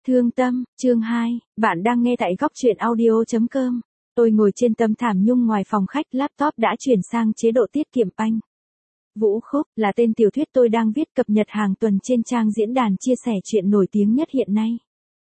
Thương tâm, chương 2, bạn đang nghe tại góc truyện audio.com. Tôi ngồi trên tấm thảm nhung ngoài phòng khách, laptop đã chuyển sang chế độ tiết kiệm panh. Vũ Khúc là tên tiểu thuyết tôi đang viết, cập nhật hàng tuần trên trang diễn đàn chia sẻ chuyện nổi tiếng nhất hiện nay.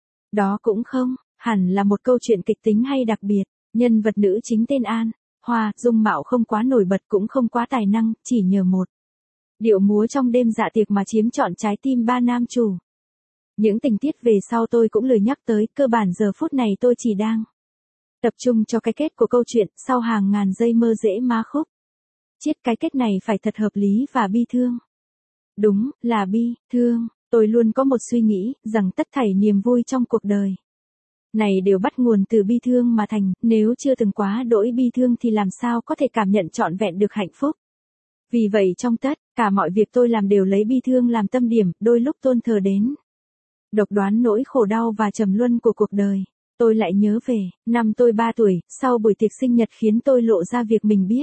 Đó cũng không hẳn là một câu chuyện kịch tính hay đặc biệt, nhân vật nữ chính tên An Hoa, dung mạo không quá nổi bật cũng không quá tài năng, chỉ nhờ một điệu múa trong đêm dạ tiệc mà chiếm trọn trái tim ba nam chủ. Những tình tiết về sau tôi cũng lười nhắc tới, cơ bản giờ phút này tôi chỉ đang tập trung cho cái kết của câu chuyện, sau hàng ngàn giây mơ dễ má khúc. Chiết cái kết này phải thật hợp lý và bi thương. Đúng, là bi thương. Tôi luôn có một suy nghĩ, rằng tất thảy niềm vui trong cuộc đời này đều bắt nguồn từ bi thương mà thành, nếu chưa từng quá đỗi bi thương thì làm sao có thể cảm nhận trọn vẹn được hạnh phúc. Vì vậy trong tất cả mọi việc tôi làm đều lấy bi thương làm tâm điểm, đôi lúc tôn thờ đến độc đoán nỗi khổ đau và trầm luân của cuộc đời. Tôi lại nhớ về năm tôi 3 tuổi, sau buổi tiệc sinh nhật khiến tôi lộ ra việc mình biết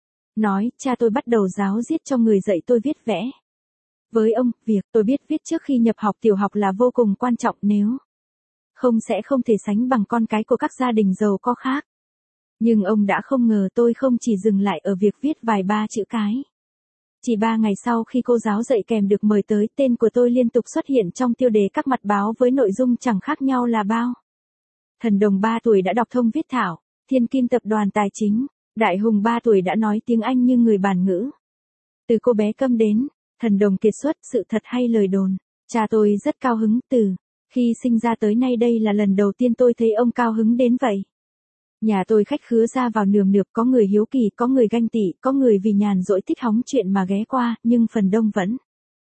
nói, cha tôi bắt đầu giáo diết cho người dạy tôi viết vẽ. Với ông, việc tôi biết viết trước khi nhập học tiểu học là vô cùng quan trọng, nếu không sẽ không thể sánh bằng con cái của các gia đình giàu có khác. Nhưng ông đã không ngờ tôi không chỉ dừng lại ở việc viết vài ba chữ cái. Chỉ 3 ngày sau khi cô giáo dạy kèm được mời tới, tên của tôi liên tục xuất hiện trong tiêu đề các mặt báo với nội dung chẳng khác nhau là bao. Thần Đồng 3 tuổi đã đọc thông viết thạo, Thiên Kim tập đoàn tài chính, Đại Hùng 3 tuổi đã nói tiếng Anh như người bản ngữ. Từ cô bé Câm đến Thần Đồng kiệt xuất, sự thật hay lời đồn, cha tôi rất cao hứng, từ khi sinh ra tới nay đây là lần đầu tiên tôi thấy ông cao hứng đến vậy. Nhà tôi khách khứa ra vào nườm nượp, có người hiếu kỳ, có người ganh tị, có người vì nhàn rỗi thích hóng chuyện mà ghé qua, nhưng phần đông vẫn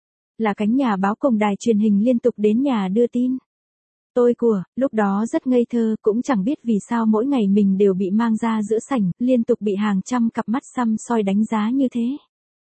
là cánh nhà báo cùng đài truyền hình liên tục đến nhà đưa tin. Tôi lúc đó rất ngây thơ, cũng chẳng biết vì sao mỗi ngày mình đều bị mang ra giữa sảnh, liên tục bị hàng trăm cặp mắt săm soi đánh giá như thế.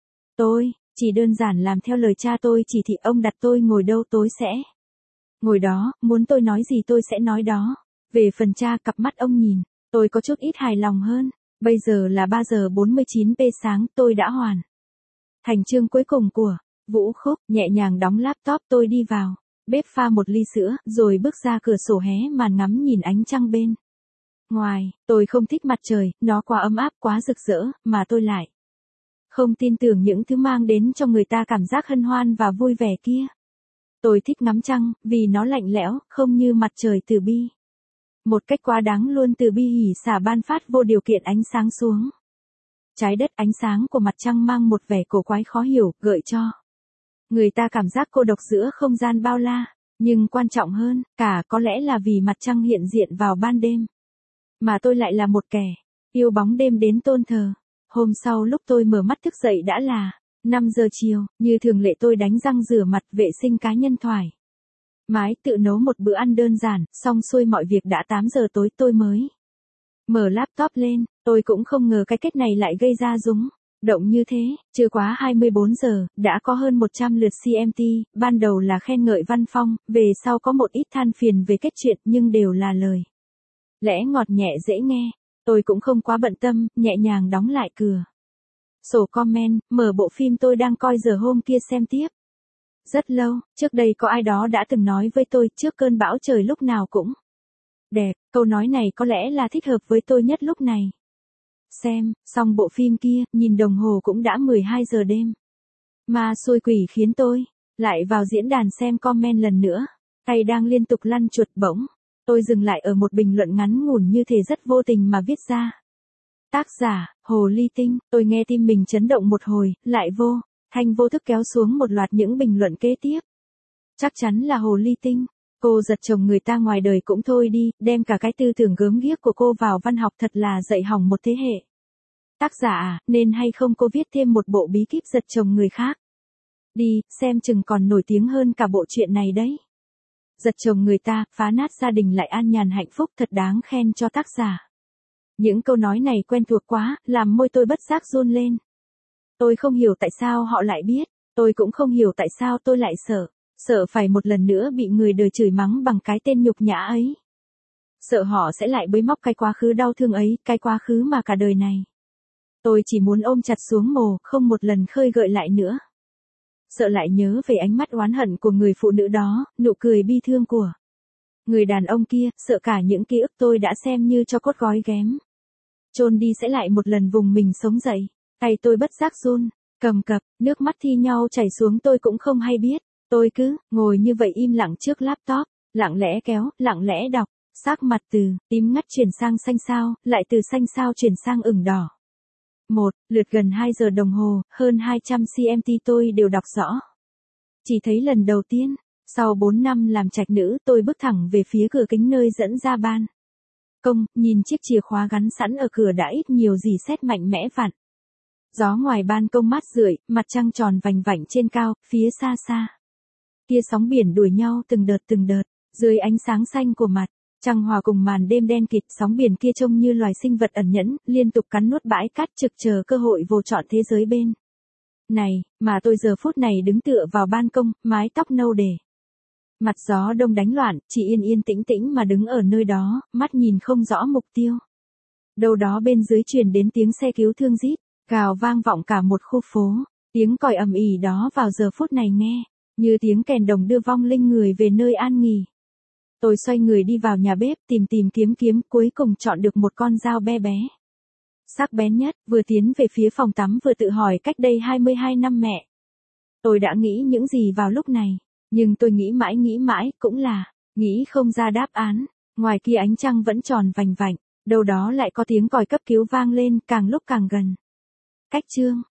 Tôi chỉ đơn giản làm theo lời cha tôi chỉ thị, ông đặt tôi ngồi đâu tôi sẽ ngồi đó, muốn tôi nói gì tôi sẽ nói đó. Về phần cha, cặp mắt ông nhìn tôi có chút ít hài lòng hơn. Bây giờ là 3 giờ 49 p sáng, tôi đã hoàn thành chương cuối cùng của Vũ Khúc, nhẹ nhàng đóng laptop, tôi đi vào bếp pha một ly sữa, rồi bước ra cửa sổ hé màn ngắm nhìn ánh trăng bên ngoài. Tôi không thích mặt trời, nó quá ấm áp, quá rực rỡ, mà tôi lại không tin tưởng những thứ mang đến cho người ta cảm giác hân hoan và vui vẻ kia. Tôi thích ngắm trăng, vì nó lạnh lẽo, không như mặt trời từ bi. Một cách quá đáng luôn, từ bi hỉ xả ban phát vô điều kiện ánh sáng xuống trái đất. Ánh sáng của mặt trăng mang một vẻ cổ quái khó hiểu, gợi cho người ta cảm giác cô độc giữa không gian bao la. Nhưng quan trọng hơn cả có lẽ là vì mặt trăng hiện diện vào ban đêm, mà tôi lại là một kẻ yêu bóng đêm đến tôn thờ. Hôm sau lúc tôi mở mắt thức dậy đã là 5 giờ chiều, như thường lệ tôi đánh răng rửa mặt, vệ sinh cá nhân thoải mái, tự nấu một bữa ăn đơn giản, xong xuôi mọi việc đã 8 giờ tối tôi mới mở laptop lên. Tôi cũng không ngờ cái kết này lại gây ra rúng động như thế. Chưa quá 24 giờ, đã có hơn 100 lượt CMT, ban đầu là khen ngợi văn phong, về sau có một ít than phiền về kết chuyện, nhưng đều là lời lẽ ngọt nhẹ dễ nghe. Tôi cũng không quá bận tâm, nhẹ nhàng đóng lại cửa sổ comment, mở bộ phim tôi đang coi giờ hôm kia xem tiếp. Rất lâu, trước đây có ai đó đã từng nói với tôi, trước cơn bão trời lúc nào cũng đẹp. Câu nói này có lẽ là thích hợp với tôi nhất lúc này. Xem xong bộ phim kia, nhìn đồng hồ cũng đã 12 giờ đêm. Mà xui quỷ khiến tôi lại vào diễn đàn xem comment lần nữa. Tay đang liên tục lăn chuột, bỗng tôi dừng lại ở một bình luận ngắn ngủn như thể rất vô tình mà viết ra. Tác giả, Hồ Ly Tinh. Tôi nghe tim mình chấn động một hồi, lại vô thức kéo xuống một loạt những bình luận kế tiếp. Chắc chắn là Hồ Ly Tinh. Cô giật chồng người ta ngoài đời cũng thôi đi, đem cả cái tư tưởng gớm ghiếc của cô vào văn học, thật là dạy hỏng một thế hệ. Tác giả à, nên hay không cô viết thêm một bộ bí kíp giật chồng người khác đi, xem chừng còn nổi tiếng hơn cả bộ truyện này đấy. Giật chồng người ta, phá nát gia đình lại an nhàn hạnh phúc, thật đáng khen cho tác giả. Những câu nói này quen thuộc quá, làm môi tôi bất giác run lên. Tôi không hiểu tại sao họ lại biết, tôi cũng không hiểu tại sao tôi lại sợ phải một lần nữa bị người đời chửi mắng bằng cái tên nhục nhã ấy. Sợ họ sẽ lại bới móc cái quá khứ đau thương ấy, cái quá khứ mà cả đời này tôi chỉ muốn ôm chặt xuống mồ, không một lần khơi gợi lại nữa. Sợ lại nhớ về ánh mắt oán hận của người phụ nữ đó, nụ cười bi thương của Người đàn ông kia, sợ cả những ký ức tôi đã xem như cho cốt gói ghém. Chôn đi sẽ lại một lần vùng mình sống dậy. Tay tôi bất giác run, cầm cập, nước mắt thi nhau chảy xuống tôi cũng không hay biết. Tôi cứ ngồi như vậy im lặng trước laptop, lặng lẽ kéo, lặng lẽ đọc, sắc mặt từ tím ngắt chuyển sang xanh xao, lại từ xanh xao chuyển sang ửng đỏ. Lượt gần 2 giờ đồng hồ, hơn 200 CMT tôi đều đọc rõ. Chỉ thấy lần đầu tiên, sau 4 năm làm trạch nữ, tôi bước thẳng về phía cửa kính nơi dẫn ra ban công, nhìn chiếc chìa khóa gắn sẵn ở cửa đã ít nhiều gì sét mạnh mẽ vặn. Gió ngoài ban công mát rượi, mặt trăng tròn vành vạnh trên cao, phía xa xa. Kia sóng biển đuổi nhau từng đợt, dưới ánh sáng xanh của mặt trăng hòa cùng màn đêm đen kịt, sóng biển kia trông như loài sinh vật ẩn nhẫn, liên tục cắn nuốt bãi cát trực chờ cơ hội vô trọn thế giới bên này, mà tôi giờ phút này đứng tựa vào ban công, mái tóc nâu để. Mặt gió đông đánh loạn, chỉ yên yên tĩnh tĩnh mà đứng ở nơi đó, mắt nhìn không rõ mục tiêu. Đâu đó bên dưới truyền đến tiếng xe cứu thương rít, gào vang vọng cả một khu phố, tiếng còi ầm ĩ đó vào giờ phút này nghe như tiếng kèn đồng đưa vong linh người về nơi an nghỉ. Tôi xoay người đi vào nhà bếp tìm kiếm, cuối cùng chọn được một con dao bé bé. Sắc bén nhất, vừa tiến về phía phòng tắm vừa tự hỏi cách đây 22 năm mẹ. Tôi đã nghĩ những gì vào lúc này, nhưng tôi nghĩ mãi, cũng là, nghĩ không ra đáp án. Ngoài kia ánh trăng vẫn tròn vành vạnh, đâu đó lại có tiếng còi cấp cứu vang lên, càng lúc càng gần. Cách chương